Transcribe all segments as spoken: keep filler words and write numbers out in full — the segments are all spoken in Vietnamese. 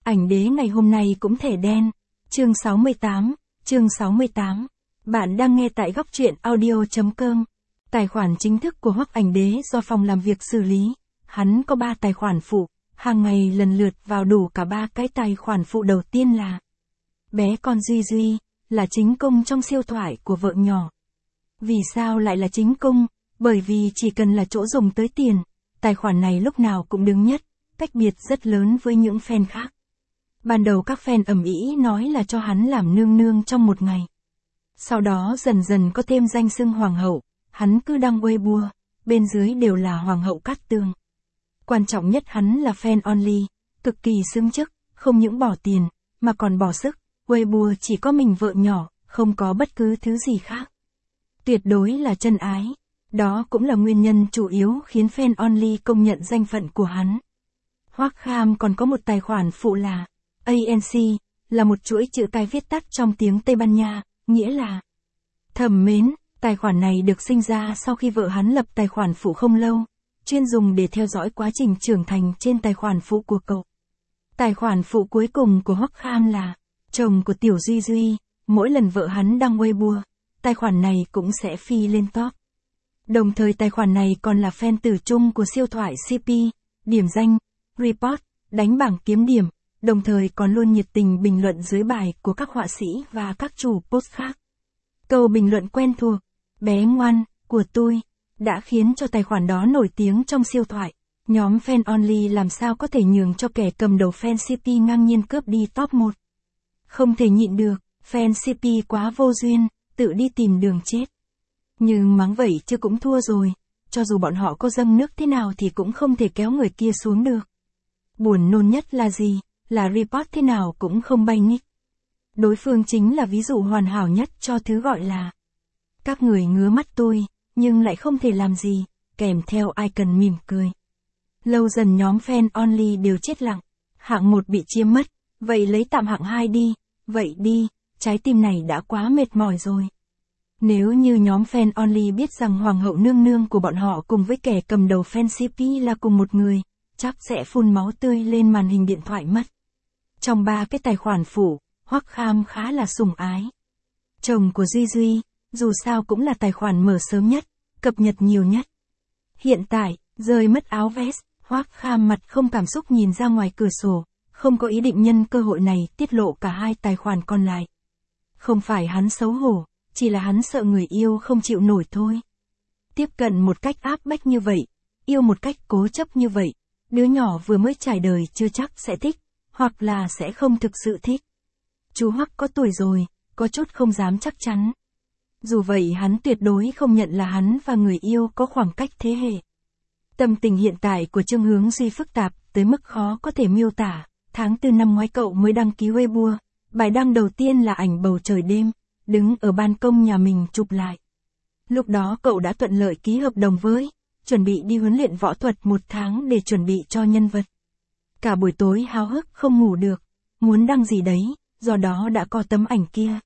Ảnh đế ngày hôm nay cũng thẻ đen. Chương sáu mươi tám, chương sáu mươi tám. Bạn đang nghe tại góc truyện audio.com. Tài khoản chính thức của Hoắc Ảnh Đế do phòng làm việc xử lý. Hắn có ba tài khoản phụ, hàng ngày lần lượt vào đủ cả ba cái tài khoản phụ. Đầu tiên là bé con Duy Duy, là chính cung trong siêu thoại của vợ nhỏ. Vì sao lại là chính cung? Bởi vì chỉ cần là chỗ dùng tới tiền, tài khoản này lúc nào cũng đứng nhất, cách biệt rất lớn với những fan khác. Ban đầu các fan ầm ĩ nói là cho hắn làm nương nương trong một ngày. Sau đó dần dần có thêm danh xưng hoàng hậu, hắn cứ đăng Weibo, bên dưới đều là hoàng hậu Cát Tường. Quan trọng nhất hắn là fan only, cực kỳ xứng chức, không những bỏ tiền, mà còn bỏ sức. Weibo chỉ có mình vợ nhỏ, không có bất cứ thứ gì khác. Tuyệt đối là chân ái. Đó cũng là nguyên nhân chủ yếu khiến fan only công nhận danh phận của hắn. Hoắc Kham còn có một tài khoản phụ là a en xê, là một chuỗi chữ cái viết tắt trong tiếng Tây Ban Nha, nghĩa là thầm mến. Tài khoản này được sinh ra sau khi vợ hắn lập tài khoản phụ không lâu, chuyên dùng để theo dõi quá trình trưởng thành trên tài khoản phụ của cậu. Tài khoản phụ cuối cùng của Hoắc Kham là chồng của Tiểu Duy Duy, mỗi lần vợ hắn đăng Weibo, tài khoản này cũng sẽ phi lên top. Đồng thời tài khoản này còn là fan tử chung của siêu thoại xê pê, điểm danh, report, đánh bảng kiếm điểm, đồng thời còn luôn nhiệt tình bình luận dưới bài của các họa sĩ và các chủ post khác. Câu bình luận quen thuộc, bé ngoan, của tôi, đã khiến cho tài khoản đó nổi tiếng trong siêu thoại. Nhóm fan only làm sao có thể nhường cho kẻ cầm đầu fan xê pê ngang nhiên cướp đi top một. Không thể nhịn được, fan xê pê quá vô duyên, tự đi tìm đường chết. Nhưng mắng vậy chứ cũng thua rồi, cho dù bọn họ có dâng nước thế nào thì cũng không thể kéo người kia xuống được. Buồn nôn nhất là gì? Là report thế nào cũng không bay nick. Đối phương chính là ví dụ hoàn hảo nhất cho thứ gọi là các người ngứa mắt tôi, nhưng lại không thể làm gì, kèm theo icon mỉm cười. Lâu dần nhóm fan only đều chết lặng, hạng một bị chiếm mất, vậy lấy tạm hạng hai đi, vậy đi, trái tim này đã quá mệt mỏi rồi. Nếu như nhóm fan only biết rằng hoàng hậu nương nương của bọn họ cùng với kẻ cầm đầu fan xê pê là cùng một người, chắc sẽ phun máu tươi lên màn hình điện thoại mất. Trong ba cái tài khoản phụ, Hoắc Kham khá là sủng ái. Chồng của Duy Duy, dù sao cũng là tài khoản mở sớm nhất, cập nhật nhiều nhất. Hiện tại, rơi mất áo vest, Hoắc Kham mặt không cảm xúc nhìn ra ngoài cửa sổ, không có ý định nhân cơ hội này tiết lộ cả hai tài khoản còn lại. Không phải hắn xấu hổ, chỉ là hắn sợ người yêu không chịu nổi thôi. Tiếp cận một cách áp bách như vậy, yêu một cách cố chấp như vậy, đứa nhỏ vừa mới trải đời chưa chắc sẽ thích, hoặc là sẽ không thực sự thích. Chú Hoắc có tuổi rồi, có chút không dám chắc chắn. Dù vậy hắn tuyệt đối không nhận là hắn và người yêu có khoảng cách thế hệ. Tâm tình hiện tại của Trương Hướng Duy phức tạp tới mức khó có thể miêu tả. Tháng tư năm ngoái cậu mới đăng ký Weibo, bài đăng đầu tiên là ảnh bầu trời đêm, đứng ở ban công nhà mình chụp lại. Lúc đó cậu đã thuận lợi ký hợp đồng với, chuẩn bị đi huấn luyện võ thuật một tháng để chuẩn bị cho nhân vật. Cả buổi tối háo hức không ngủ được, muốn đăng gì đấy, do đó đã có tấm ảnh kia.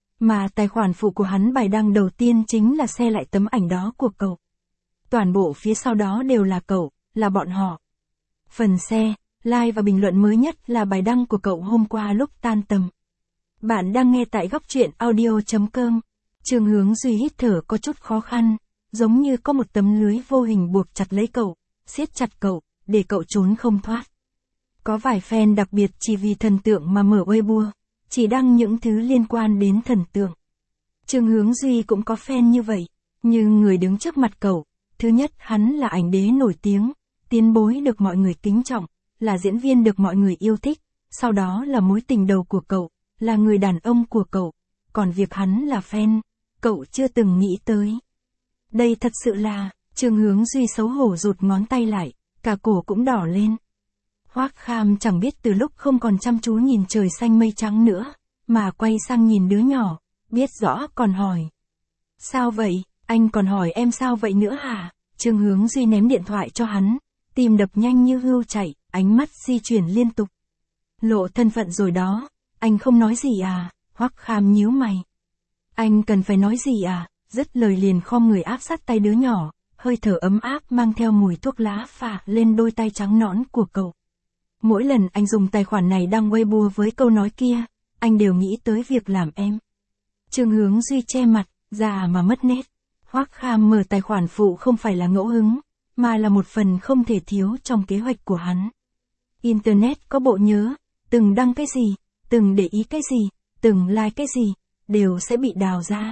Mà tài khoản phụ của hắn bài đăng đầu tiên chính là share lại tấm ảnh đó của cậu. Toàn bộ phía sau đó đều là cậu, là bọn họ. Phần share, like và bình luận mới nhất là bài đăng của cậu hôm qua lúc tan tầm. Bạn đang nghe tại góc truyện audio.com. Trương Hướng Duy hít thở có chút khó khăn, giống như có một tấm lưới vô hình buộc chặt lấy cậu, siết chặt cậu, để cậu trốn không thoát. Có vài fan đặc biệt chỉ vì thần tượng mà mở Weibo, chỉ đăng những thứ liên quan đến thần tượng. Trương Hướng Duy cũng có fan như vậy, nhưng người đứng trước mặt cậu, thứ nhất hắn là ảnh đế nổi tiếng, tiến bối được mọi người kính trọng, là diễn viên được mọi người yêu thích, sau đó là mối tình đầu của cậu, là người đàn ông của cậu, còn việc hắn là fan, cậu chưa từng nghĩ tới. Đây thật sự là, Trương Hướng Duy xấu hổ rụt ngón tay lại, cả cổ cũng đỏ lên. Hoắc Kham chẳng biết từ lúc không còn chăm chú nhìn trời xanh mây trắng nữa, mà quay sang nhìn đứa nhỏ, biết rõ còn hỏi. Sao vậy, anh còn hỏi em sao vậy nữa hả? Trương Hướng Duy ném điện thoại cho hắn, tim đập nhanh như hươu chạy, ánh mắt di chuyển liên tục. Lộ thân phận rồi đó, anh không nói gì à? Hoắc Kham nhíu mày. Anh cần phải nói gì à? Dứt lời liền khom người áp sát tay đứa nhỏ, hơi thở ấm áp mang theo mùi thuốc lá phả lên đôi tay trắng nõn của cậu. Mỗi lần anh dùng tài khoản này đăng Weibo với câu nói kia, anh đều nghĩ tới việc làm em. Trương Hướng Duy che mặt, già mà mất nét. Hoắc Kham mở tài khoản phụ không phải là ngẫu hứng, mà là một phần không thể thiếu trong kế hoạch của hắn. Internet có bộ nhớ, từng đăng cái gì, từng để ý cái gì, từng like cái gì, đều sẽ bị đào ra.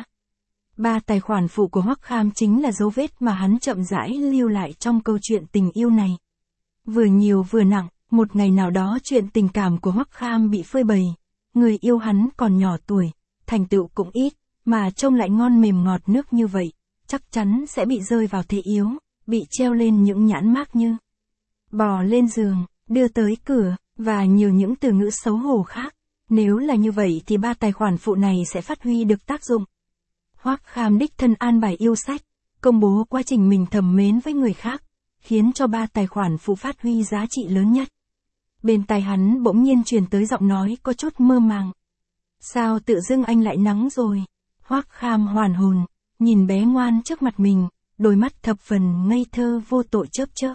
Ba tài khoản phụ của Hoắc Kham chính là dấu vết mà hắn chậm rãi lưu lại trong câu chuyện tình yêu này. Vừa nhiều vừa nặng, một ngày nào đó chuyện tình cảm của Hoắc Kham bị phơi bày. Người yêu hắn còn nhỏ tuổi, thành tựu cũng ít, mà trông lại ngon mềm ngọt nước như vậy, chắc chắn sẽ bị rơi vào thế yếu, bị treo lên những nhãn mác như bò lên giường, đưa tới cửa, và nhiều những từ ngữ xấu hổ khác. Nếu là như vậy thì ba tài khoản phụ này sẽ phát huy được tác dụng. Hoắc Kham đích thân an bài yêu sách, công bố quá trình mình thầm mến với người khác, khiến cho ba tài khoản phụ phát huy giá trị lớn nhất. Bên tai hắn bỗng nhiên truyền tới giọng nói có chút mơ màng. Sao tự dưng anh lại nắng rồi? Hoắc Kham hoàn hồn, nhìn bé ngoan trước mặt mình, đôi mắt thập phần ngây thơ vô tội chớp chớp.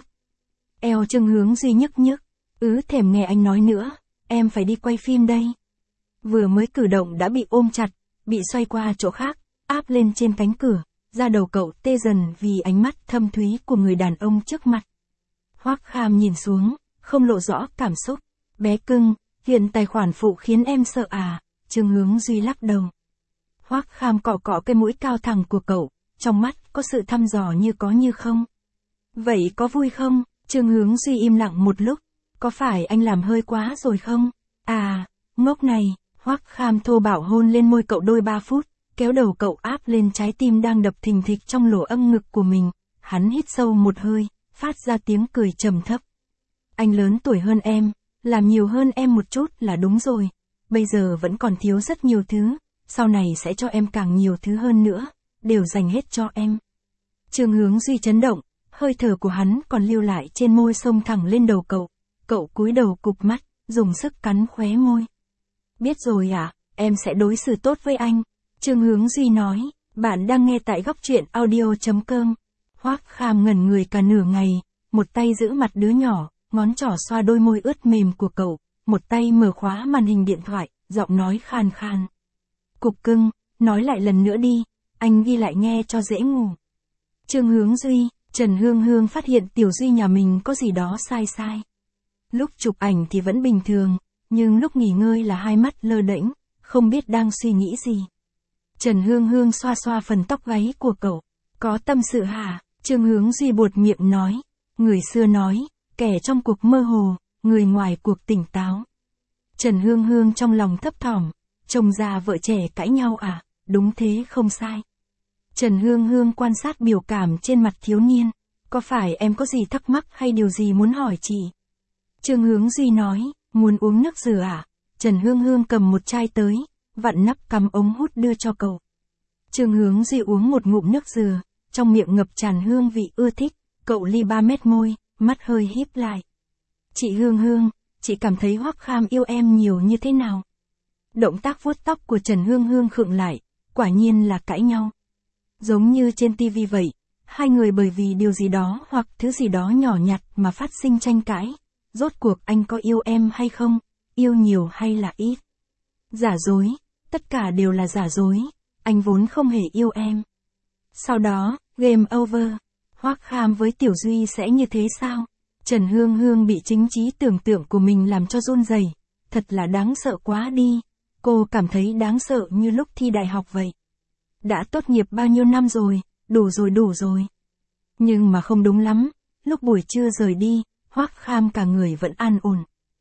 Eo Trương Hướng Duy nhức nhức, ứ thèm nghe anh nói nữa, em phải đi quay phim đây. Vừa mới cử động đã bị ôm chặt, bị xoay qua chỗ khác, áp lên trên cánh cửa, da đầu cậu tê dần vì ánh mắt thâm thúy của người đàn ông trước mặt. Hoắc Kham nhìn xuống, không lộ rõ cảm xúc. Bé cưng, hiện tài khoản phụ khiến em sợ à? Trương Hướng Duy lắc đầu. Hoắc Kham cọ cọ cái mũi cao thẳng của cậu, trong mắt có sự thăm dò như có như không. Vậy có vui không? Trương Hướng Duy im lặng một lúc. Có phải anh làm hơi quá rồi không? À, ngốc này. Hoắc Kham thô bạo hôn lên môi cậu đôi ba phút, kéo đầu cậu áp lên trái tim đang đập thình thịch trong lỗ âm ngực của mình. Hắn hít sâu một hơi, phát ra tiếng cười trầm thấp. Anh lớn tuổi hơn em, làm nhiều hơn em một chút là đúng rồi. Bây giờ vẫn còn thiếu rất nhiều thứ, sau này sẽ cho em càng nhiều thứ hơn nữa, đều dành hết cho em. Trương Hướng Duy chấn động, hơi thở của hắn còn lưu lại trên môi xông thẳng lên đầu cậu. Cậu cúi đầu cụp mắt, dùng sức cắn khóe môi. Biết rồi ạ, à, em sẽ đối xử tốt với anh. Trương Hướng Duy nói, bạn đang nghe tại góc truyện audio chấm com. Hoắc Kham ngẩn người cả nửa ngày, một tay giữ mặt đứa nhỏ, ngón trỏ xoa đôi môi ướt mềm của cậu, một tay mở khóa màn hình điện thoại, giọng nói khan khan. Cục cưng, nói lại lần nữa đi, anh ghi lại nghe cho dễ ngủ. Trương Hướng Duy, Trần Hương Hương phát hiện Tiểu Duy nhà mình có gì đó sai sai. Lúc chụp ảnh thì vẫn bình thường, nhưng lúc nghỉ ngơi là hai mắt lơ đễnh, không biết đang suy nghĩ gì. Trần Hương Hương xoa xoa phần tóc gáy của cậu. Có tâm sự hả? Trương Hướng Duy buột miệng nói. Người xưa nói, kẻ trong cuộc mơ hồ, người ngoài cuộc tỉnh táo. Trần Hương Hương trong lòng thấp thỏm, chồng già vợ trẻ cãi nhau à? Đúng thế không sai. Trần Hương Hương quan sát biểu cảm trên mặt thiếu niên. Có phải em có gì thắc mắc hay điều gì muốn hỏi chị? Trương Hướng Duy nói, muốn uống nước dừa à? Trần Hương Hương cầm một chai tới, vặn nắp cắm ống hút đưa cho cậu. Trương Hướng Duy uống một ngụm nước dừa, trong miệng ngập tràn hương vị ưa thích, cậu li ba mét môi, mắt hơi híp lại. Chị Hương Hương, chị cảm thấy Hoắc Kham yêu em nhiều như thế nào? Động tác vuốt tóc của Trần Hương Hương khựng lại, quả nhiên là cãi nhau. Giống như trên tivi vậy, hai người bởi vì điều gì đó hoặc thứ gì đó nhỏ nhặt mà phát sinh tranh cãi. Rốt cuộc anh có yêu em hay không? Yêu nhiều hay là ít? Giả dối, tất cả đều là giả dối, anh vốn không hề yêu em. Sau đó, game over. Hoắc Kham với Tiểu Duy sẽ như thế sao? Trần Hương Hương bị chính trí tưởng tượng của mình làm cho run rẩy, thật là đáng sợ quá đi. Cô cảm thấy đáng sợ như lúc thi đại học vậy. Đã tốt nghiệp bao nhiêu năm rồi, đủ rồi đủ rồi. Nhưng mà không đúng lắm, lúc buổi trưa rời đi, Hoắc Kham cả người vẫn an ổn.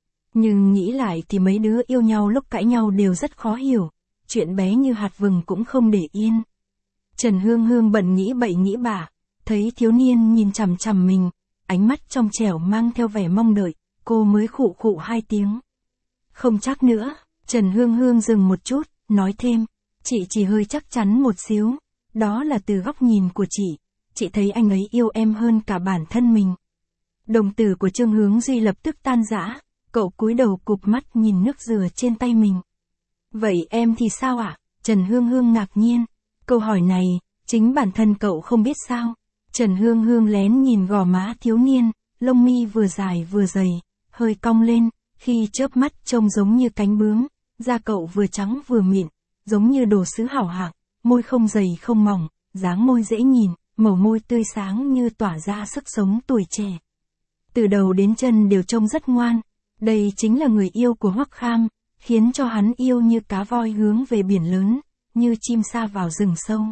Nhưng nghĩ lại thì mấy đứa yêu nhau lúc cãi nhau đều rất khó hiểu, chuyện bé như hạt vừng cũng không để yên. Trần Hương Hương bận nghĩ bậy nghĩ bạ, thấy thiếu niên nhìn chằm chằm mình, ánh mắt trong trẻo mang theo vẻ mong đợi, cô mới khụ khụ hai tiếng. Không chắc nữa, Trần Hương Hương dừng một chút, nói thêm, chị chỉ hơi chắc chắn một xíu, đó là từ góc nhìn của chị, chị thấy anh ấy yêu em hơn cả bản thân mình. Đồng tử của Trương Hướng Duy lập tức tan rã, cậu cúi đầu cụp mắt nhìn nước dừa trên tay mình. Vậy em thì sao ạ? À? Trần Hương Hương ngạc nhiên. Câu hỏi này, chính bản thân cậu không biết sao. Trần Hương Hương lén nhìn gò má thiếu niên, lông mi vừa dài vừa dày, hơi cong lên, khi chớp mắt trông giống như cánh bướm, da cậu vừa trắng vừa mịn, giống như đồ sứ hảo hạng, môi không dày không mỏng, dáng môi dễ nhìn, màu môi tươi sáng như tỏa ra sức sống tuổi trẻ. Từ đầu đến chân đều trông rất ngoan, đây chính là người yêu của Hoắc Kham, khiến cho hắn yêu như cá voi hướng về biển lớn, như chim sa vào rừng sâu.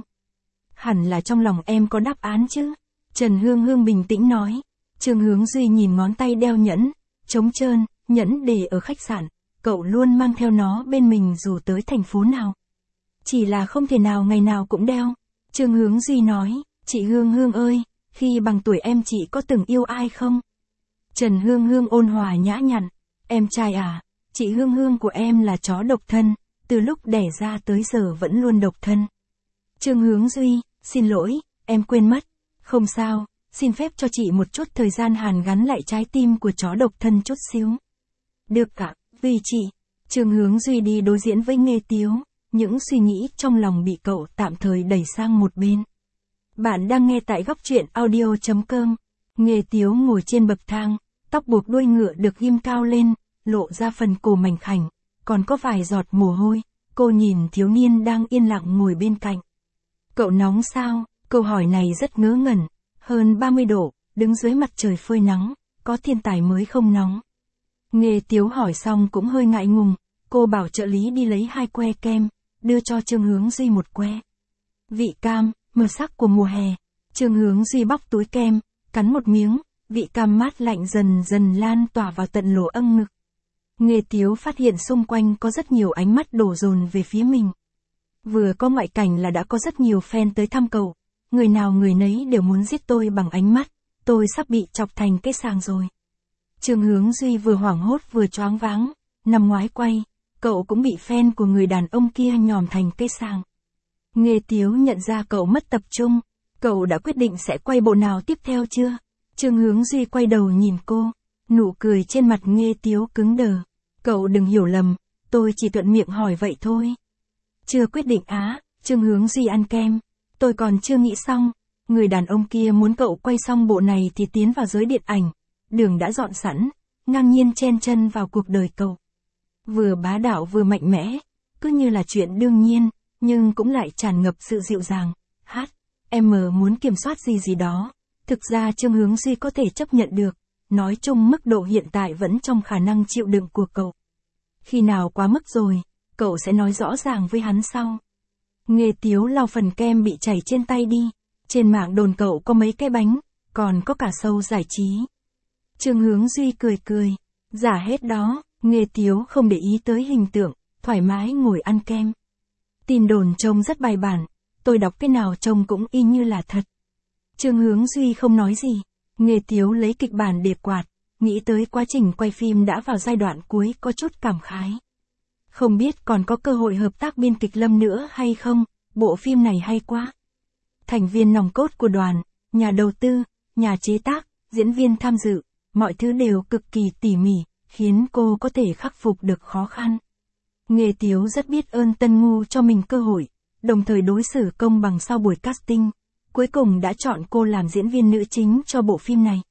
Hẳn là trong lòng em có đáp án chứ? Trần Hương Hương bình tĩnh nói. Trương Hướng Duy nhìn ngón tay đeo nhẫn, trống trơn, nhẫn để ở khách sạn, cậu luôn mang theo nó bên mình dù tới thành phố nào. Chỉ là không thể nào ngày nào cũng đeo. Trương Hướng Duy nói, chị Hương Hương ơi, khi bằng tuổi em chị có từng yêu ai không? Trần Hương Hương ôn hòa nhã nhặn, em trai à, chị Hương Hương của em là chó độc thân, từ lúc đẻ ra tới giờ vẫn luôn độc thân. Trương Hướng Duy, xin lỗi, em quên mất. Không sao, xin phép cho chị một chút thời gian hàn gắn lại trái tim của chó độc thân chút xíu. Được cả, vì chị. Trương Hướng Duy đi đối diện với Nghê Tiếu, những suy nghĩ trong lòng bị cậu tạm thời đẩy sang một bên. Bạn đang nghe tại góc truyện audio chấm com. Nghê Tiếu ngồi trên bậc thang, tóc buộc đuôi ngựa được ghim cao lên, lộ ra phần cổ mảnh khảnh, còn có vài giọt mồ hôi. Cô nhìn thiếu niên đang yên lặng ngồi bên cạnh. Cậu nóng sao? Câu hỏi này rất ngớ ngẩn. Hơn ba mươi độ, đứng dưới mặt trời phơi nắng, có thiên tài mới không nóng. Nghê Tiếu hỏi xong cũng hơi ngại ngùng, cô bảo trợ lý đi lấy hai que kem, đưa cho Trương Hướng Duy một que. Vị cam, màu sắc của mùa hè. Trương Hướng Duy bóc túi kem, cắn một miếng, vị cam mát lạnh dần dần lan tỏa vào tận lỗ âng ngực. Nghê Tiếu phát hiện xung quanh có rất nhiều ánh mắt đổ dồn về phía mình. Vừa có ngoại cảnh là đã có rất nhiều fan tới thăm cậu, người nào người nấy đều muốn giết tôi bằng ánh mắt, tôi sắp bị chọc thành cái sàng rồi. Trương Hướng Duy vừa hoảng hốt vừa choáng váng, năm ngoái quay, cậu cũng bị fan của người đàn ông kia nhòm thành cái sàng. Nghê Tiếu nhận ra cậu mất tập trung, cậu đã quyết định sẽ quay bộ nào tiếp theo chưa? Trương Hướng Duy quay đầu nhìn cô, nụ cười trên mặt Nghê Tiếu cứng đờ. Cậu đừng hiểu lầm, tôi chỉ thuận miệng hỏi vậy thôi. Chưa quyết định á, Trương Hướng Duy ăn kem. Tôi còn chưa nghĩ xong, người đàn ông kia muốn cậu quay xong bộ này thì tiến vào giới điện ảnh. Đường đã dọn sẵn, ngang nhiên chen chân vào cuộc đời cậu. Vừa bá đạo vừa mạnh mẽ, cứ như là chuyện đương nhiên, nhưng cũng lại tràn ngập sự dịu dàng. Hát, em muốn kiểm soát gì gì đó. Thực ra Trương Hướng Duy có thể chấp nhận được, nói chung mức độ hiện tại vẫn trong khả năng chịu đựng của cậu. Khi nào quá mức rồi, cậu sẽ nói rõ ràng với hắn sau. Nghê Tiếu lau phần kem bị chảy trên tay đi, trên mạng đồn cậu có mấy cái bánh, còn có cả show giải trí. Trương Hướng Duy cười cười, giả hết đó, Nghê Tiếu không để ý tới hình tượng, thoải mái ngồi ăn kem. Tin đồn trông rất bài bản, tôi đọc cái nào trông cũng y như là thật. Trương Hướng Duy không nói gì, Nghê Tiếu lấy kịch bản để quạt, nghĩ tới quá trình quay phim đã vào giai đoạn cuối có chút cảm khái. Không biết còn có cơ hội hợp tác biên kịch Lâm nữa hay không, bộ phim này hay quá. Thành viên nòng cốt của đoàn, nhà đầu tư, nhà chế tác, diễn viên tham dự, mọi thứ đều cực kỳ tỉ mỉ, khiến cô có thể khắc phục được khó khăn. Nghê Tiếu rất biết ơn Tân Ngu cho mình cơ hội, đồng thời đối xử công bằng sau buổi casting, cuối cùng đã chọn cô làm diễn viên nữ chính cho bộ phim này.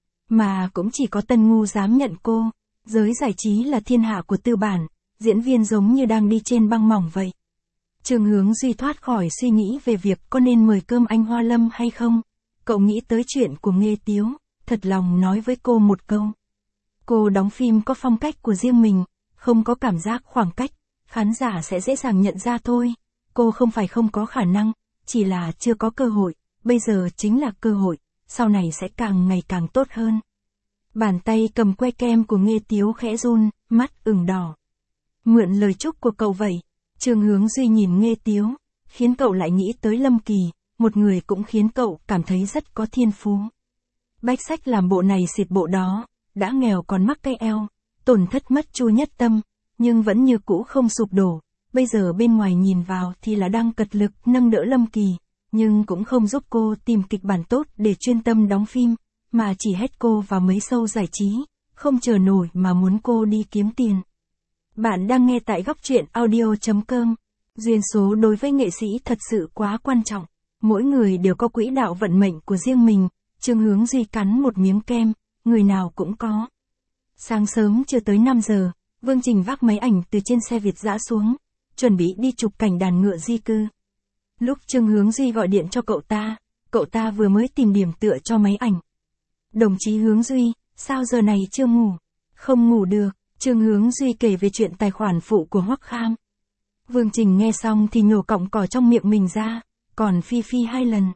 Mà cũng chỉ có Tân Ngu dám nhận cô, giới giải trí là thiên hạ của tư bản, diễn viên giống như đang đi trên băng mỏng vậy. Trương Hướng Duy thoát khỏi suy nghĩ về việc có nên mời cơm anh Hoa Lâm hay không. Cậu nghĩ tới chuyện của Nghê Tiếu, thật lòng nói với cô một câu. Cô đóng phim có phong cách của riêng mình, không có cảm giác khoảng cách, khán giả sẽ dễ dàng nhận ra thôi. Cô không phải không có khả năng, chỉ là chưa có cơ hội, bây giờ chính là cơ hội, sau này sẽ càng ngày càng tốt hơn. Bàn tay cầm que kem của Nghê Tiếu khẽ run, mắt ửng đỏ. Mượn lời chúc của cậu vậy. Trương Hướng Duy nhìn Nghê Tiếu, khiến cậu lại nghĩ tới Lâm Kỳ, một người cũng khiến cậu cảm thấy rất có thiên phú. Bách Sách làm bộ này xịt bộ đó, đã nghèo còn mắc cái eo, tổn thất mất Chu Nhất Tâm, nhưng vẫn như cũ không sụp đổ, bây giờ bên ngoài nhìn vào thì là đang cật lực nâng đỡ Lâm Kỳ, nhưng cũng không giúp cô tìm kịch bản tốt để chuyên tâm đóng phim, mà chỉ hét cô vào mấy show giải trí, không chờ nổi mà muốn cô đi kiếm tiền. Bạn đang nghe tại góc truyện audio chấm com. Duyên số đối với nghệ sĩ thật sự quá quan trọng. Mỗi người đều có quỹ đạo vận mệnh của riêng mình. Trương Hướng Duy cắn một miếng kem, người nào cũng có. Sáng sớm chưa tới năm giờ, Vương Trình vác máy ảnh từ trên xe Việt dã xuống, chuẩn bị đi chụp cảnh đàn ngựa di cư. Lúc Trương Hướng Duy gọi điện cho cậu ta, cậu ta vừa mới tìm điểm tựa cho máy ảnh. Đồng chí Hướng Duy, sao giờ này chưa ngủ? Không ngủ được, Trương Hướng Duy kể về chuyện tài khoản phụ của Hoắc Kham. Vương Trình nghe xong thì nhổ cọng cỏ trong miệng mình ra, còn phi phi hai lần.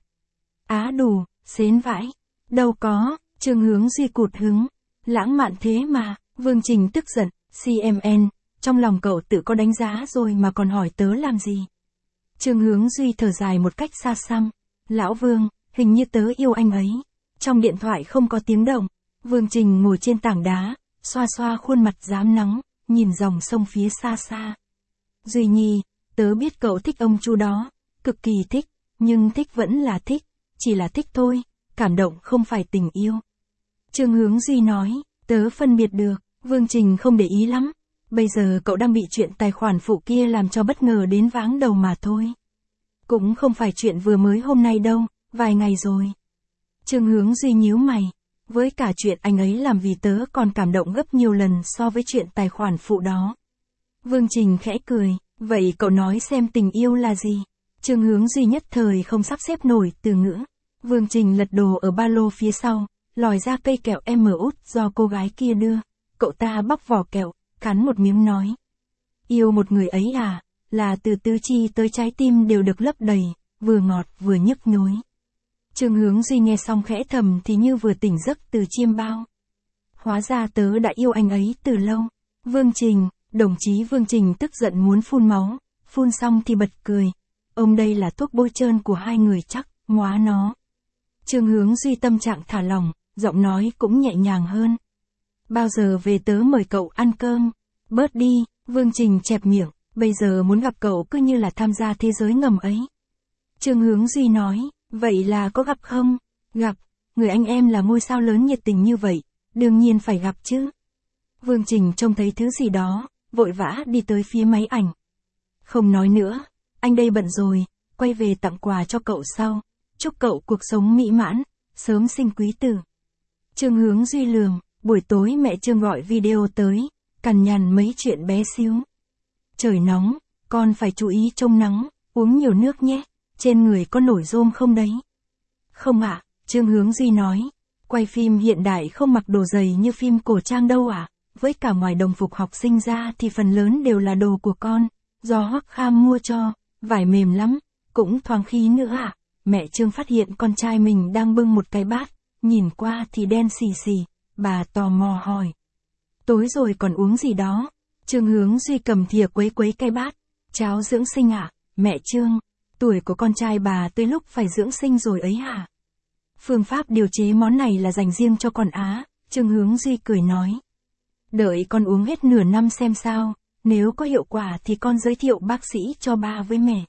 Á đủ, xến vãi. Đâu có, Trương Hướng Duy cụt hứng. Lãng mạn thế mà, Vương Trình tức giận, xê em en, trong lòng cậu tự có đánh giá rồi mà còn hỏi tớ làm gì. Trương Hướng Duy thở dài một cách xa xăm. Lão Vương, hình như tớ yêu anh ấy. Trong điện thoại không có tiếng động. Vương Trình ngồi trên tảng đá, xoa xoa khuôn mặt rám nắng, nhìn dòng sông phía xa xa. Duy Nhi, tớ biết cậu thích ông Chu đó, cực kỳ thích, nhưng thích vẫn là thích, chỉ là thích thôi, cảm động không phải tình yêu. Trương Hướng Duy nói, tớ phân biệt được, Vương Trình không để ý lắm, bây giờ cậu đang bị chuyện tài khoản phụ kia làm cho bất ngờ đến váng đầu mà thôi. Cũng không phải chuyện vừa mới hôm nay đâu, vài ngày rồi. Trương Hướng Duy nhíu mày, với cả chuyện anh ấy làm vì tớ còn cảm động gấp nhiều lần so với chuyện tài khoản phụ đó. Vương Trình khẽ cười, vậy cậu nói xem tình yêu là gì? Trương Hướng Duy nhất thời không sắp xếp nổi từ ngữ. Vương Trình lật đồ ở ba lô phía sau, lòi ra cây kẹo em út do cô gái kia đưa. Cậu ta bóc vỏ kẹo, cắn một miếng nói. Yêu một người ấy à, là từ tứ chi tới trái tim đều được lấp đầy, vừa ngọt vừa nhức nhối. Trương Hướng Duy nghe xong khẽ thầm thì như vừa tỉnh giấc từ chiêm bao. Hóa ra tớ đã yêu anh ấy từ lâu. Vương Trình, đồng chí Vương Trình tức giận muốn phun máu, phun xong thì bật cười. Ông đây là thuốc bôi trơn của hai người chắc, ngóa nó. Trương Hướng Duy tâm trạng thả lỏng, giọng nói cũng nhẹ nhàng hơn. Bao giờ về tớ mời cậu ăn cơm? Bớt đi, Vương Trình chẹp miệng, bây giờ muốn gặp cậu cứ như là tham gia thế giới ngầm ấy. Trương Hướng Duy nói, vậy là có gặp không? Gặp, người anh em là ngôi sao lớn nhiệt tình như vậy, đương nhiên phải gặp chứ. Vương Trình trông thấy thứ gì đó, vội vã đi tới phía máy ảnh. Không nói nữa, anh đây bận rồi, quay về tặng quà cho cậu sau. Chúc cậu cuộc sống mỹ mãn, sớm sinh quý tử. Trương Hướng Duy lườm, buổi tối mẹ Trương gọi video tới, cằn nhằn mấy chuyện bé xíu. Trời nóng, con phải chú ý trông nắng, uống nhiều nước nhé, trên người có nổi rôm không đấy? Không ạ, à, Trương Hướng Duy nói, quay phim hiện đại không mặc đồ dày như phim cổ trang đâu ạ, à? Với cả ngoài đồng phục học sinh ra thì phần lớn đều là đồ của con, do Hoắc Kham mua cho, vải mềm lắm, cũng thoáng khí nữa ạ. À? Mẹ Trương phát hiện con trai mình đang bưng một cái bát, nhìn qua thì đen xì xì, bà tò mò hỏi. Tối rồi còn uống gì đó? Trương Hướng Duy cầm thìa quấy quấy cái bát, cháo dưỡng sinh ạ, à? Mẹ Trương, tuổi của con trai bà tới lúc phải dưỡng sinh rồi ấy hả? Phương pháp điều chế món này là dành riêng cho con Á, Trương Hướng Duy cười nói. Đợi con uống hết nửa năm xem sao, nếu có hiệu quả thì con giới thiệu bác sĩ cho ba với mẹ.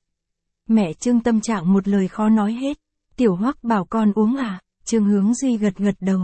Mẹ Trương tâm trạng một lời khó nói hết. Tiểu Hoắc bảo con uống à? Trương Hướng Duy gật gật đầu.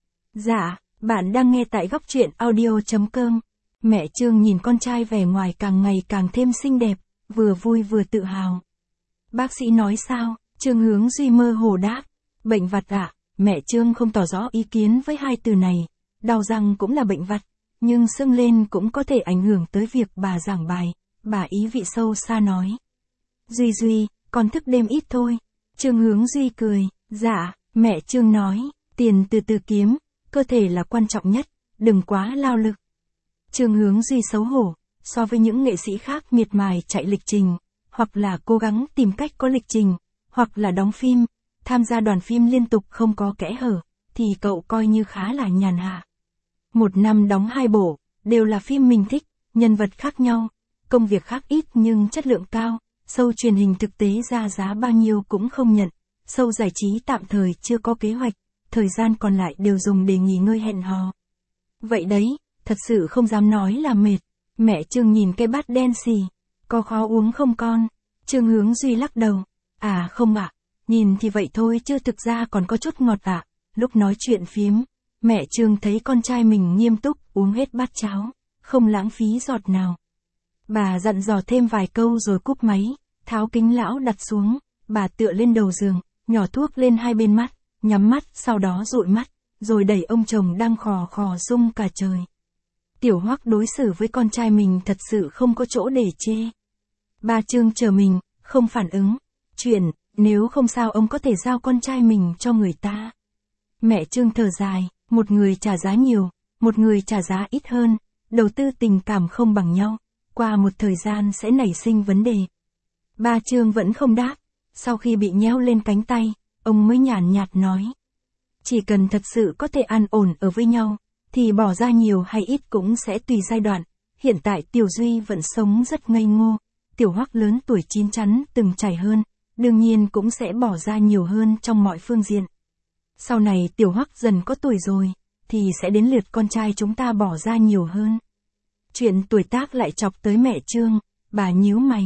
Dạ, bạn đang nghe tại góc truyện audio chấm com. Mẹ Trương nhìn con trai vẻ ngoài càng ngày càng thêm xinh đẹp, vừa vui vừa tự hào. Bác sĩ nói sao? Trương Hướng Duy mơ hồ đáp. Bệnh vặt ạ, à? Mẹ Trương không tỏ rõ ý kiến với hai từ này. Đau răng cũng là bệnh vặt, nhưng sưng lên cũng có thể ảnh hưởng tới việc bà giảng bài. Bà ý vị sâu xa nói. Duy Duy, con thức đêm ít thôi. Trương Hướng Duy cười, dạ, mẹ Trương nói, tiền từ từ kiếm, cơ thể là quan trọng nhất, đừng quá lao lực. Trương Hướng Duy xấu hổ, so với những nghệ sĩ khác miệt mài chạy lịch trình, hoặc là cố gắng tìm cách có lịch trình, hoặc là đóng phim, tham gia đoàn phim liên tục không có kẽ hở, thì cậu coi như khá là nhàn hạ. Một năm đóng hai bộ, đều là phim mình thích, nhân vật khác nhau, công việc khác ít nhưng chất lượng cao. Show truyền hình thực tế ra giá bao nhiêu cũng không nhận, show giải trí tạm thời chưa có kế hoạch, thời gian còn lại đều dùng để nghỉ ngơi hẹn hò. Vậy đấy, thật sự không dám nói là mệt. Mẹ Trương nhìn cái bát đen xì, có khó uống không con? Trương Hướng Duy lắc đầu, à không ạ, à, nhìn thì vậy thôi chứ thực ra còn có chút ngọt ạ. À. Lúc nói chuyện phiếm, mẹ Trương thấy con trai mình nghiêm túc uống hết bát cháo, không lãng phí giọt nào. Bà dặn dò thêm vài câu rồi cúp máy, tháo kính lão đặt xuống, bà tựa lên đầu giường, nhỏ thuốc lên hai bên mắt, nhắm mắt, sau đó dụi mắt, rồi đẩy ông chồng đang khò khò rung cả trời, Tiểu Hoắc đối xử với con trai mình thật sự không có chỗ để chê. Ba Trương chờ mình, không phản ứng. Chuyện, nếu không sao ông có thể giao con trai mình cho người ta. Mẹ Trương thở dài, một người trả giá nhiều, một người trả giá ít hơn, đầu tư tình cảm không bằng nhau, qua một thời gian sẽ nảy sinh vấn đề. Ba Trương vẫn không đáp, sau khi bị nhéo lên cánh tay, ông mới nhàn nhạt nói. Chỉ cần thật sự có thể an ổn ở với nhau, thì bỏ ra nhiều hay ít cũng sẽ tùy giai đoạn. Hiện tại Tiểu Duy vẫn sống rất ngây ngô, Tiểu Hoắc lớn tuổi chín chắn từng trải hơn, đương nhiên cũng sẽ bỏ ra nhiều hơn trong mọi phương diện. Sau này Tiểu Hoắc dần có tuổi rồi, thì sẽ đến lượt con trai chúng ta bỏ ra nhiều hơn. Chuyện tuổi tác lại chọc tới mẹ Trương, bà nhíu mày.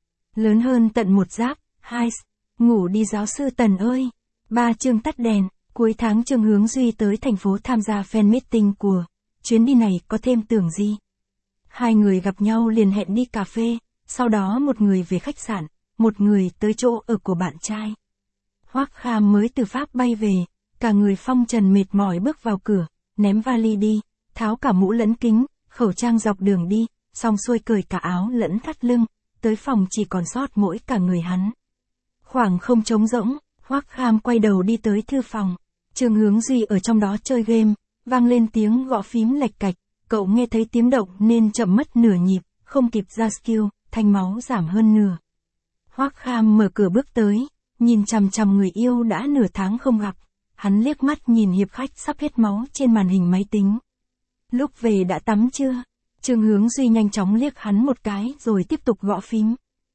Lớn hơn tận một giáp, hai, ngủ đi giáo sư Tần ơi. Ba Trương tắt đèn, cuối tháng Trương Hướng Duy tới thành phố tham gia fan meeting của, chuyến đi này có thêm tưởng gì. Hai người gặp nhau liền hẹn đi cà phê, sau đó một người về khách sạn, một người tới chỗ ở của bạn trai. Hoắc Kham mới từ Pháp bay về, cả người phong trần mệt mỏi bước vào cửa, ném vali đi, tháo cả mũ lẫn kính, khẩu trang dọc đường đi, xong xuôi cởi cả áo lẫn thắt lưng, tới phòng chỉ còn sót mỗi cả người hắn. Khoảng không trống rỗng, Hoắc Kham quay đầu đi tới thư phòng, Trương Hướng Duy ở trong đó chơi game, vang lên tiếng gõ phím lạch cạch, cậu nghe thấy tiếng động nên chậm mất nửa nhịp, không kịp ra skill, thanh máu giảm hơn nửa. Hoắc Kham mở cửa bước tới, nhìn chằm chằm người yêu đã nửa tháng không gặp, hắn liếc mắt nhìn hiệp khách sắp hết máu trên màn hình máy tính. Lúc về đã tắm chưa? Trương Hướng Duy nhanh chóng liếc hắn một cái rồi tiếp tục gõ phím.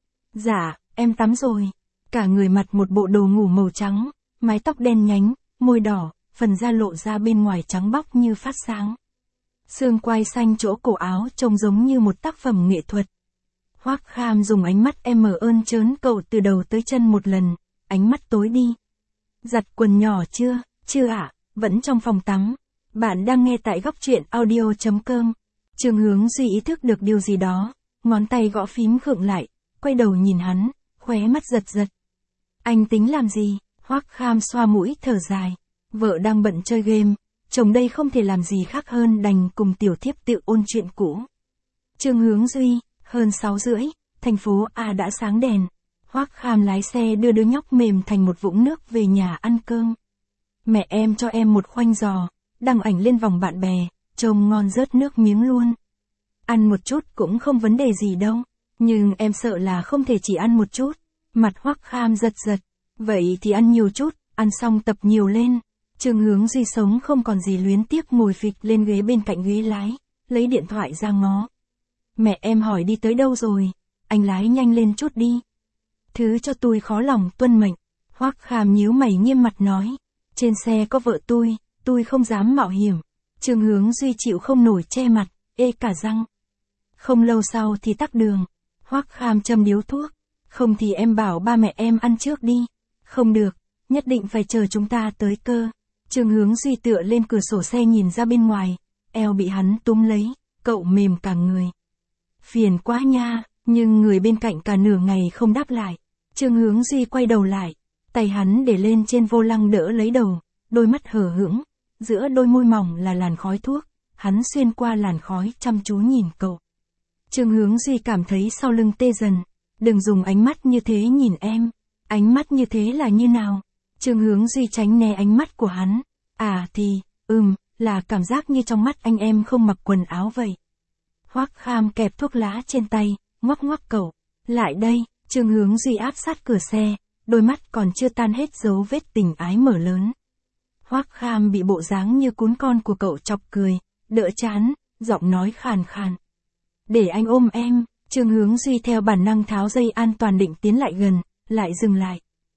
Dạ, em tắm rồi. Cả người mặc một bộ đồ ngủ màu trắng, mái tóc đen nhánh, môi đỏ, phần da lộ ra bên ngoài trắng bóc như phát sáng. Xương quai xanh chỗ cổ áo trông giống như một tác phẩm nghệ thuật. Hoắc Kham dùng ánh mắt em mờ ơn trớn cậu từ đầu tới chân một lần, ánh mắt tối đi. Giặt quần nhỏ chưa? Chưa ạ, à, vẫn trong phòng tắm. Bạn đang nghe tại góc truyện audio chấm com. Trương Hướng Duy ý thức được điều gì đó, ngón tay gõ phím khựng lại, quay đầu nhìn hắn, khóe mắt giật giật. Anh tính làm gì? Hoắc Kham xoa mũi thở dài. Vợ đang bận chơi game, chồng đây không thể làm gì khác hơn đành cùng tiểu thiếp tự ôn chuyện cũ. Trương Hướng Duy, hơn sáu rưỡi, thành phố A đã sáng đèn. Hoắc Kham lái xe đưa đứa nhóc mềm thành một vũng nước về nhà ăn cơm. Mẹ em cho em một khoanh giò, đăng ảnh lên vòng bạn bè, trông ngon rớt nước miếng luôn. Ăn một chút cũng không vấn đề gì đâu, nhưng em sợ là không thể chỉ ăn một chút. Mặt Hoắc Kham giật giật, vậy thì ăn nhiều chút, ăn xong tập nhiều lên. Trương Hướng Duy sống không còn gì luyến tiếc ngồi phịch lên ghế bên cạnh ghế lái, lấy điện thoại ra ngó. Mẹ em hỏi đi tới đâu rồi, anh lái nhanh lên chút đi. Thứ cho tôi khó lòng tuân mệnh. Hoắc Kham nhíu mày nghiêm mặt nói, trên xe có vợ tôi, tôi không dám mạo hiểm. Trương Hướng Duy chịu không nổi che mặt, ê cả răng. Không lâu sau thì tắc đường. Hoắc Kham châm điếu thuốc, không thì em bảo ba mẹ em ăn trước đi. Không được, nhất định phải chờ chúng ta tới cơ. Trương Hướng Duy tựa lên cửa sổ xe nhìn ra bên ngoài, eo bị hắn túm lấy, cậu mềm cả người. Phiền quá nha, nhưng người bên cạnh cả nửa ngày không đáp lại. Trương Hướng Duy quay đầu lại, tay hắn để lên trên vô lăng đỡ lấy đầu, đôi mắt hờ hững, giữa đôi môi mỏng là làn khói thuốc, hắn xuyên qua làn khói chăm chú nhìn cậu. Trương Hướng Duy cảm thấy sau lưng tê dần, đừng dùng ánh mắt như thế nhìn em, ánh mắt như thế là như nào? Trương Hướng Duy tránh né ánh mắt của hắn, à thì, ừm, là cảm giác như trong mắt anh em không mặc quần áo vậy. Hoắc Kham kẹp thuốc lá trên tay, ngoắc ngoắc cậu, lại đây. Trương Hướng Duy áp sát cửa xe, đôi mắt còn chưa tan hết dấu vết tình ái mở lớn. Hoắc Kham bị bộ dáng như cún con của cậu chọc cười, đỡ chán, giọng nói khàn khàn. Để anh ôm em. Trương Hướng Duy theo bản năng tháo dây an toàn định tiến lại gần, lại dừng lại.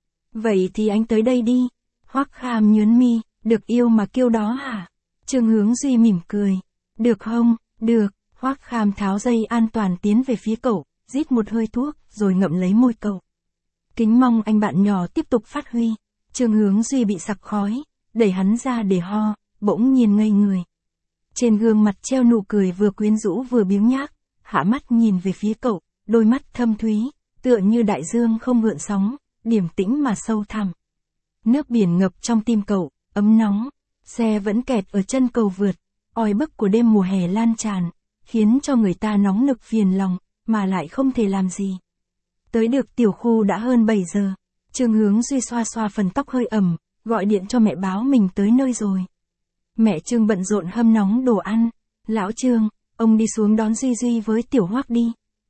Vậy thì anh tới đây đi. Hoắc Kham nhướng mi, được yêu mà kêu đó hả? Trương Hướng Duy mỉm cười. Được không? Được. Hoắc Kham tháo dây an toàn tiến về phía cậu, rít một hơi thuốc, rồi ngậm lấy môi cậu. Kính mong anh bạn nhỏ tiếp tục phát huy. Trương Hướng Duy bị sặc khói, đẩy hắn ra để ho, bỗng nhiên ngây người. Trên gương mặt treo nụ cười vừa quyến rũ vừa biếng nhác, hạ mắt nhìn về phía cậu, đôi mắt thâm thúy, tựa như đại dương không gợn sóng, điềm tĩnh mà sâu thẳm. Nước biển ngập trong tim cậu, ấm nóng, xe vẫn kẹt ở chân cầu vượt, oi bức của đêm mùa hè lan tràn, khiến cho người ta nóng nực phiền lòng, mà lại không thể làm gì. Tới được tiểu khu đã hơn bảy giờ, Trương Hướng Duy xoa xoa phần tóc hơi ẩm, gọi điện cho mẹ báo mình tới nơi rồi. Mẹ Trương bận rộn hâm nóng đồ ăn. Lão Trương, ông đi xuống đón Duy Duy với Tiểu Hoắc đi.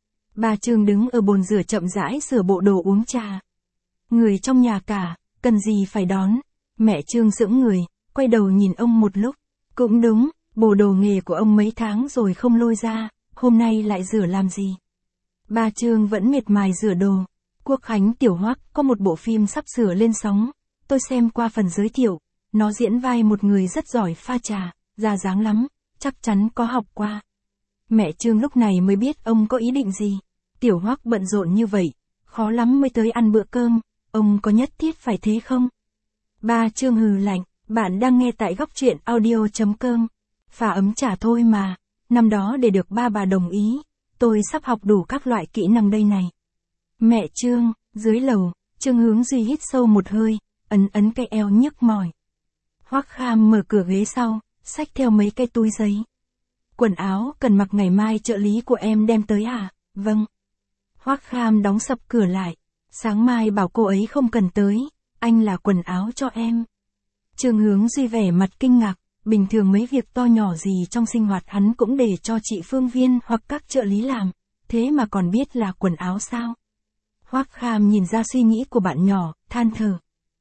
Bà Trương đứng ở bồn rửa chậm rãi sửa bộ đồ uống trà. Người trong nhà cả, cần gì phải đón. Mẹ Trương sững người, quay đầu nhìn ông một lúc. Cũng đúng, bộ đồ nghề của ông mấy tháng rồi không lôi ra, hôm nay lại rửa làm gì. Bà Trương vẫn miệt mài rửa đồ. Quốc khánh Tiểu Hoắc có một bộ phim sắp sửa lên sóng, tôi xem qua phần giới thiệu, nó diễn vai một người rất giỏi pha trà, ra dáng lắm, chắc chắn có học qua. Mẹ Trương lúc này mới biết ông có ý định gì. Tiểu Hoắc bận rộn như vậy, khó lắm mới tới ăn bữa cơm, ông có nhất thiết phải thế không? Ba Trương hừ lạnh, bạn đang nghe tại góc truyện audio chấm com. Pha ấm trà thôi mà, năm đó để được ba bà đồng ý, tôi sắp học đủ các loại kỹ năng đây này. Mẹ Trương, dưới lầu, Trương Hướng Duy hít sâu một hơi, ấn ấn cái eo nhức mỏi. Hoắc Kham mở cửa ghế sau, xách theo mấy cái túi giấy. Quần áo cần mặc ngày mai trợ lý của em đem tới à? Vâng. Hoắc Kham đóng sập cửa lại. Sáng mai bảo cô ấy không cần tới, anh là quần áo cho em. Trương Hướng Duy vẻ mặt kinh ngạc, bình thường mấy việc to nhỏ gì trong sinh hoạt hắn cũng để cho chị Phương Viên hoặc các trợ lý làm, thế mà còn biết là quần áo sao? Hoắc Kham nhìn ra suy nghĩ của bạn nhỏ, than thở.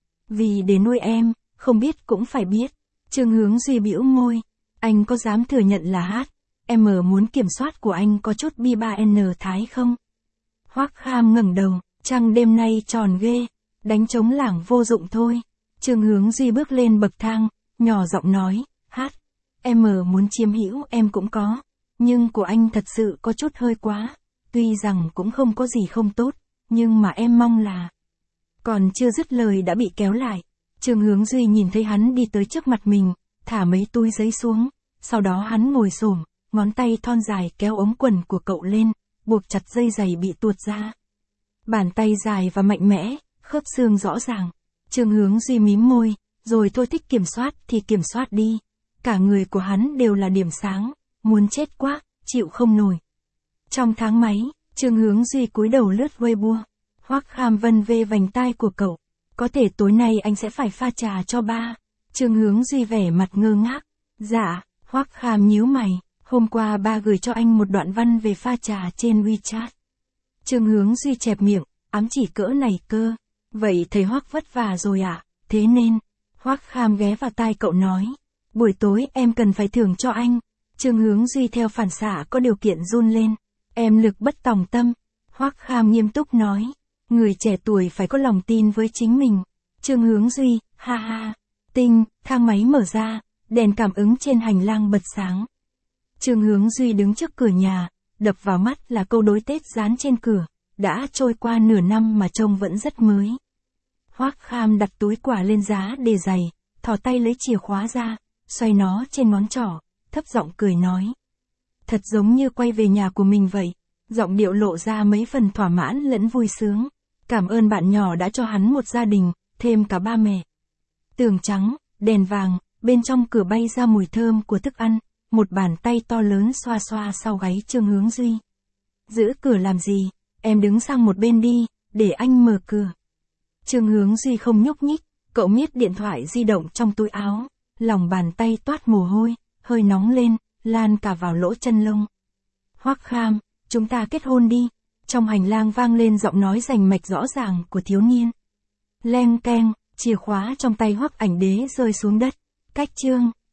Vì để nuôi em, không biết cũng phải biết. Trương Hướng Duy bĩu môi, anh có dám thừa nhận là hát, em muốn kiểm soát của anh có chút bi ba en thái không? Hoắc Kham ngẩng đầu, trăng đêm nay tròn ghê, đánh trống lảng vô dụng thôi. Trương Hướng Duy bước lên bậc thang, nhỏ giọng nói, hát, em muốn chiếm hữu em cũng có, nhưng của anh thật sự có chút hơi quá, tuy rằng cũng không có gì không tốt, nhưng mà em mong là... Còn chưa dứt lời đã bị kéo lại. Trương Hướng Duy nhìn thấy hắn đi tới trước mặt mình, thả mấy túi giấy xuống, sau đó hắn ngồi xổm, ngón tay thon dài kéo ống quần của cậu lên, buộc chặt dây giày bị tuột ra. Bàn tay dài và mạnh mẽ, khớp xương rõ ràng. Trương Hướng Duy mím môi, rồi thôi thích kiểm soát thì kiểm soát đi. Cả người của hắn đều là điểm sáng, muốn chết quá, chịu không nổi. Trong tháng máy, Trương Hướng Duy cúi đầu lướt Weibo. Hoắc Kham vân vê vành tai của cậu. Có thể tối nay anh sẽ phải pha trà cho ba. Trương Hướng Duy vẻ mặt ngơ ngác. Dạ, Hoắc Kham nhíu mày. Hôm qua ba gửi cho anh một đoạn văn về pha trà trên WeChat. Trương Hướng Duy chẹp miệng, ám chỉ cỡ này cơ. Vậy thầy Hoắc vất vả rồi ạ, à? Thế nên, Hoắc Kham ghé vào tai cậu nói. Buổi tối em cần phải thưởng cho anh. Trương Hướng Duy theo phản xạ có điều kiện run lên. Em lực bất tòng tâm. Hoắc Kham nghiêm túc nói. Người trẻ tuổi phải có lòng tin với chính mình. Trương Hướng Duy, ha ha. Tinh, thang máy mở ra, đèn cảm ứng trên hành lang bật sáng. Trương Hướng Duy đứng trước cửa nhà, đập vào mắt là câu đối Tết dán trên cửa, đã trôi qua nửa năm mà trông vẫn rất mới. Hoắc Kham đặt túi quà lên giá để giày, thò tay lấy chìa khóa ra, xoay nó trên ngón trỏ, thấp giọng cười nói. Thật giống như quay về nhà của mình vậy, giọng điệu lộ ra mấy phần thỏa mãn lẫn vui sướng. Cảm ơn bạn nhỏ đã cho hắn một gia đình, thêm cả ba mẹ. Tường trắng, đèn vàng, bên trong cửa bay ra mùi thơm của thức ăn, một bàn tay to lớn xoa xoa sau gáy Trương Hướng Duy. Giữ cửa làm gì, em đứng sang một bên đi, để anh mở cửa. Trương Hướng Duy không nhúc nhích, cậu miết điện thoại di động trong túi áo, lòng bàn tay toát mồ hôi, hơi nóng lên, lan cả vào lỗ chân lông. Hoắc Kham, chúng ta kết hôn đi. Trong hành lang vang lên giọng nói rành mạch rõ ràng của thiếu niên. Leng keng, chìa khóa trong tay Hoắc Ảnh Đế rơi xuống đất. Cách Trương,